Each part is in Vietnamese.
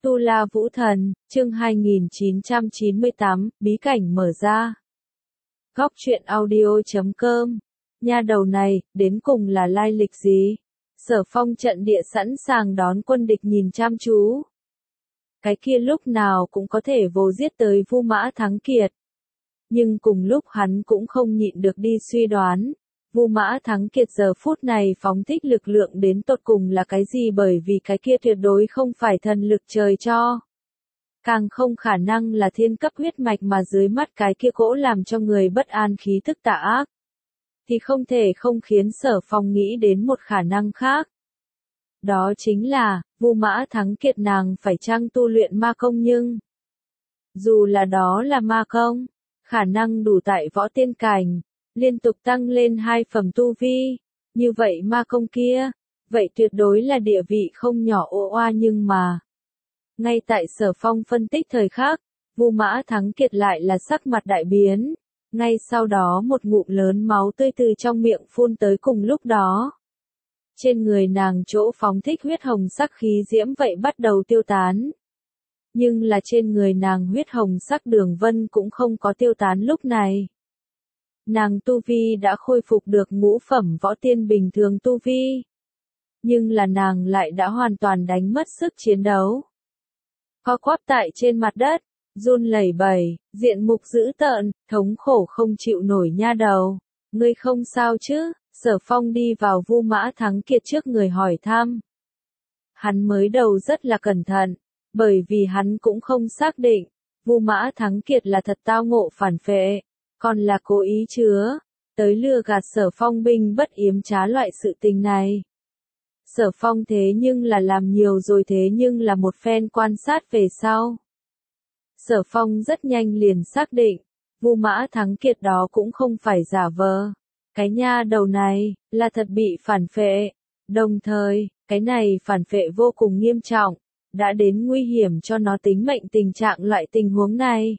Tu La Vũ Thần, chương 2998, bí cảnh mở ra. Góc truyện audio.com. Nha đầu này, đến cùng là lai lịch gì? Sở Phong trận địa sẵn sàng đón quân địch nhìn chăm chú. Cái kia lúc nào cũng có thể vồ giết tới Vu Mã Thắng Kiệt. Nhưng cùng lúc hắn cũng không nhịn được đi suy đoán. Vu Mã Thắng Kiệt giờ phút này phóng thích lực lượng đến tột cùng là cái gì, bởi vì cái kia tuyệt đối không phải thần lực trời cho. Càng không khả năng là thiên cấp huyết mạch mà dưới mắt cái kia cỗ làm cho người bất an khí tức tà ác. Thì không thể không khiến Sở Phong nghĩ đến một khả năng khác. Đó chính là, Vu Mã Thắng Kiệt nàng phải chăng tu luyện ma công, nhưng dù là đó là ma công, khả năng đủ tại võ tiên cảnh, liên tục tăng lên 2 phẩm tu vi, như vậy ma công kia, vậy tuyệt đối là địa vị không nhỏ ô oa, nhưng mà ngay tại Sở Phong phân tích thời khắc, Vu Mã Thắng Kiệt lại là sắc mặt đại biến, ngay sau đó một ngụm lớn máu tươi từ trong miệng phun tới, cùng lúc đó trên người nàng chỗ phóng thích huyết hồng sắc khí diễm vậy bắt đầu tiêu tán. Nhưng là trên người nàng huyết hồng sắc đường vân cũng không có tiêu tán lúc này. Nàng tu vi đã khôi phục được ngũ phẩm võ tiên bình thường tu vi. Nhưng là nàng lại đã hoàn toàn đánh mất sức chiến đấu. Co quắp tại trên mặt đất, run lẩy bẩy, diện mục dữ tợn, thống khổ không chịu nổi. Nha đầu, ngươi không sao chứ? Sở Phong đi vào Vu Mã Thắng Kiệt trước người hỏi thăm. Hắn mới đầu rất là cẩn thận, bởi vì hắn cũng không xác định, Vu Mã Thắng Kiệt là thật tao ngộ phản phệ, còn là cố ý chứa tới lừa gạt Sở Phong binh bất yếm trá loại sự tình này. Sở Phong thế nhưng là làm nhiều rồi, thế nhưng là một phen quan sát về sau. Sở Phong rất nhanh liền xác định, Vu Mã Thắng Kiệt đó cũng không phải giả vờ. Cái nha đầu này, là thật bị phản phệ. Đồng thời, cái này phản phệ vô cùng nghiêm trọng, đã đến nguy hiểm cho nó tính mệnh tình trạng. Loại tình huống này,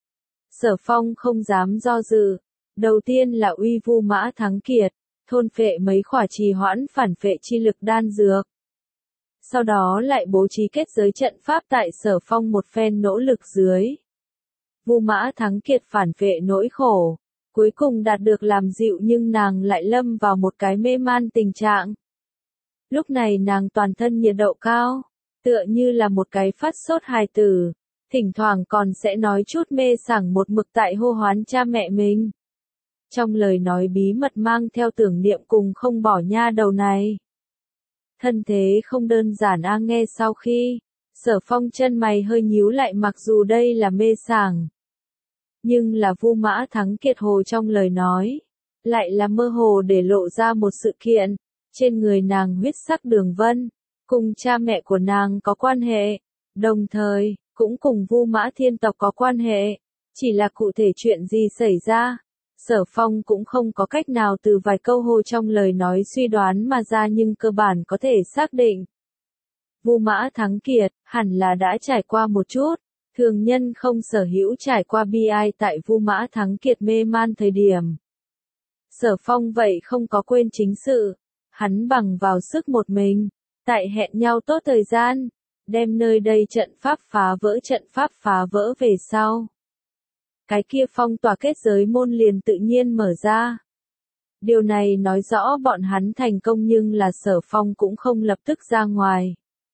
Sở Phong không dám do dự. Đầu tiên là uy Vu Mã Thắng Kiệt, thôn phệ mấy khỏa trì hoãn phản phệ chi lực đan dược. Sau đó lại bố trí kết giới trận pháp tại Sở Phong một phen nỗ lực dưới. Vu Mã Thắng Kiệt phản phệ nỗi khổ, cuối cùng đạt được làm dịu, nhưng nàng lại lâm vào một cái mê man tình trạng. Lúc này nàng toàn thân nhiệt độ cao, tựa như là một cái phát sốt hài tử, thỉnh thoảng còn sẽ nói chút mê sảng, một mực tại hô hoán cha mẹ mình. Trong lời nói bí mật mang theo tưởng niệm cùng không bỏ. Nha đầu này thân thế không đơn giản a. Nghe sau khi, Sở Phong chân mày hơi nhíu lại, mặc dù đây là mê sảng, nhưng là Vu Mã Thắng Kiệt hồ trong lời nói, lại là mơ hồ để lộ ra một sự kiện, trên người nàng huyết sắc đường vân, cùng cha mẹ của nàng có quan hệ, đồng thời, cũng cùng Vu Mã thiên tộc có quan hệ, chỉ là cụ thể chuyện gì xảy ra, Sở Phong cũng không có cách nào từ vài câu hồ trong lời nói suy đoán mà ra, nhưng cơ bản có thể xác định. Vu Mã Thắng Kiệt, hẳn là đã trải qua một chút thường nhân không sở hữu trải qua bi ai tại Vu Mã Thắng Kiệt mê man thời điểm. Sở Phong vậy không có quên chính sự, hắn bằng vào sức một mình, tại hẹn nhau tốt thời gian, đem nơi đây trận pháp phá vỡ về sau. Cái kia phong tỏa kết giới môn liền tự nhiên mở ra. Điều này nói rõ bọn hắn thành công, nhưng là Sở Phong cũng không lập tức ra ngoài,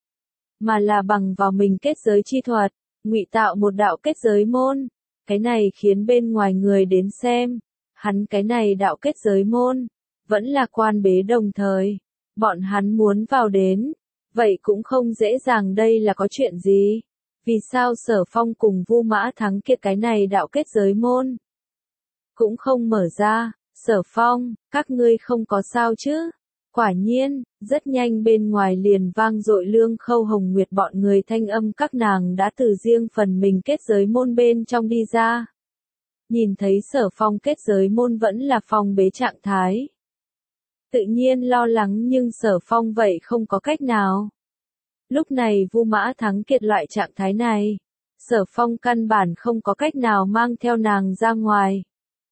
mà là bằng vào mình kết giới chi thuật, ngụy tạo một đạo kết giới môn. Cái này khiến bên ngoài người đến xem, hắn cái này đạo kết giới môn vẫn là quan bế, đồng thời bọn hắn muốn vào đến, vậy cũng không dễ dàng. Đây là có chuyện gì? Vì sao Sở Phong cùng Vu Mã Thắng Kiệt cái này đạo kết giới môn cũng không mở ra? Sở Phong, các ngươi không có sao chứ? Quả nhiên, rất nhanh bên ngoài liền vang dội Lương Khâu Hồng Nguyệt bọn người thanh âm, các nàng đã từ riêng phần mình kết giới môn bên trong đi ra. Nhìn thấy Sở Phong kết giới môn vẫn là phong bế trạng thái, tự nhiên lo lắng, nhưng Sở Phong vậy không có cách nào. Lúc này Vu Mã Thắng Kiệt loại trạng thái này, Sở Phong căn bản không có cách nào mang theo nàng ra ngoài.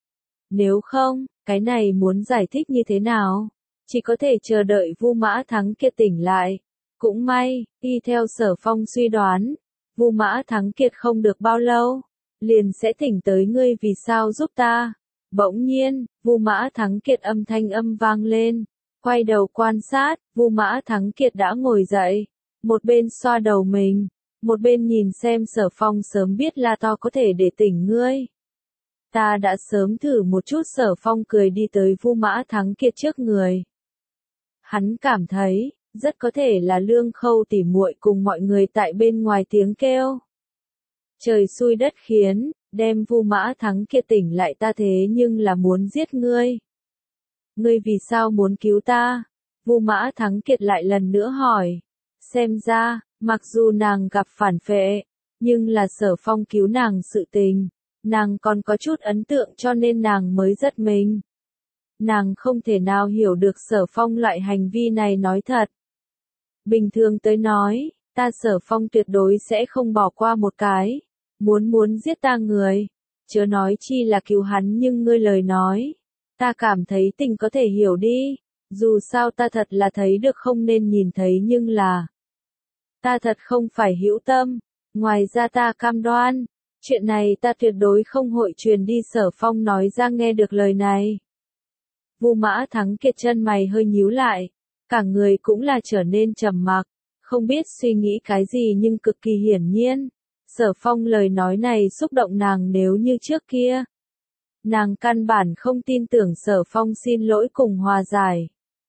Nếu không, cái này muốn giải thích như thế nào? Chỉ có thể chờ đợi Vu Mã Thắng Kiệt tỉnh lại, Cũng may, y theo Sở Phong suy đoán, Vu Mã Thắng Kiệt không được bao lâu, liền sẽ tỉnh tới ngươi vì sao giúp ta. Bỗng nhiên, Vu Mã Thắng Kiệt âm thanh vang lên, quay đầu quan sát, Vu Mã Thắng Kiệt đã ngồi dậy, một bên xoa đầu mình, một bên nhìn xem Sở Phong sớm biết la to có thể để tỉnh ngươi. Ta đã sớm thử một chút. Sở Phong cười đi tới Vu Mã Thắng Kiệt trước người. Hắn cảm thấy, rất có thể là Lương Khâu tỉ muội cùng mọi người tại bên ngoài tiếng kêu. Trời xui đất khiến, đem Vu Mã Thắng Kiệt tỉnh lại, ta thế nhưng là muốn giết ngươi. Ngươi vì sao muốn cứu ta? Vu Mã Thắng Kiệt lại lần nữa hỏi. Xem ra, mặc dù nàng gặp phản phệ, nhưng là Sở Phong cứu nàng sự tình, nàng còn có chút ấn tượng cho nên nàng mới giật mình. Nàng không thể nào hiểu được Sở Phong loại hành vi này nói thật. Bình thường tới nói, ta Sở Phong tuyệt đối sẽ không bỏ qua một cái, muốn giết ta người, chớ nói chi là cứu hắn, nhưng ngươi lời nói, ta cảm thấy tình có thể hiểu đi, dù sao ta thật là thấy được không nên nhìn thấy, nhưng là ta thật không phải hữu tâm, ngoài ra ta cam đoan, chuyện này ta tuyệt đối không hội truyền đi. Sở Phong nói ra. Nghe được lời này, Vu Mã Thắng Kiệt chân mày hơi nhíu lại, cả người cũng là trở nên trầm mặc, không biết suy nghĩ cái gì, nhưng cực kỳ hiển nhiên, Sở Phong lời nói này xúc động nàng. Nếu như trước kia, nàng căn bản không tin tưởng Sở Phong xin lỗi cùng hòa giải.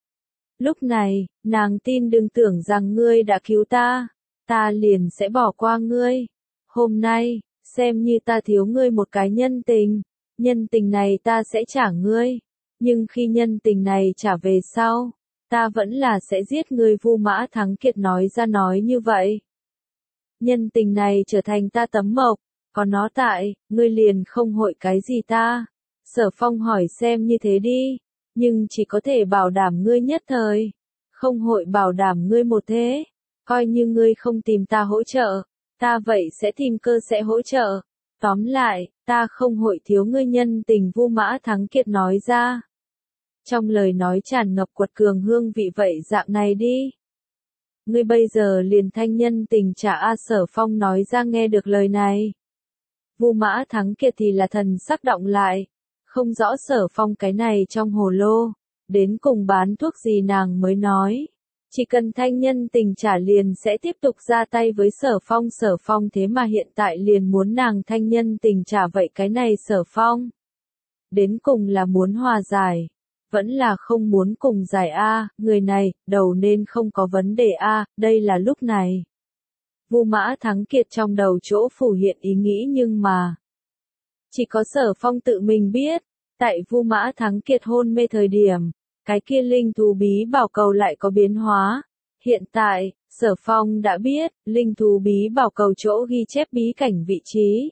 Lúc này, nàng tin, đừng tưởng rằng ngươi đã cứu ta, ta liền sẽ bỏ qua ngươi. Hôm nay, xem như ta thiếu ngươi một cái nhân tình này ta sẽ trả ngươi. Nhưng khi nhân tình này trả về sau, ta vẫn là sẽ giết ngươi. Vu Mã Thắng Kiệt nói ra nói như vậy. Nhân tình này trở thành ta tấm mộc, có nó tại, ngươi liền không hội cái gì ta. Sở Phong hỏi. Xem như thế đi, nhưng chỉ có thể bảo đảm ngươi nhất thời, không hội bảo đảm ngươi một thế. Coi như ngươi không tìm ta hỗ trợ, ta vậy sẽ tìm cơ sẽ hỗ trợ. Tóm lại, ta không hội thiếu ngươi nhân tình. Vu Mã Thắng Kiệt nói ra. Trong lời nói tràn ngập quật cường hương vị. Vậy dạng này đi, ngươi bây giờ liền thanh nhân tình trả a. Sở Phong nói ra. Nghe được lời này, Vu Mã Thắng Kiệt thì là thần sắc động lại, không rõ Sở Phong cái này trong hồ lô, đến cùng bán thuốc gì. Nàng mới nói, chỉ cần thanh nhân tình trả liền sẽ tiếp tục ra tay với Sở Phong. Sở Phong thế mà hiện tại liền muốn nàng thanh nhân tình trả, vậy cái này Sở Phong đến cùng là muốn hòa giải, vẫn là không muốn cùng giải a? Người này, đầu nên không có vấn đề a. Đây là lúc này, Vu Mã Thắng Kiệt trong đầu chỗ phủ hiện ý nghĩ, nhưng mà chỉ có Sở Phong tự mình biết. Tại Vu Mã Thắng Kiệt hôn mê thời điểm, cái kia linh thú bí bảo cầu lại có biến hóa. Hiện tại, Sở Phong đã biết, linh thú bí bảo cầu chỗ ghi chép bí cảnh vị trí.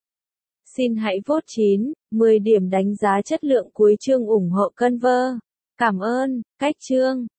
Xin hãy vote 9, 10 điểm đánh giá chất lượng cuối chương ủng hộ Conver. Cảm ơn, cách chương.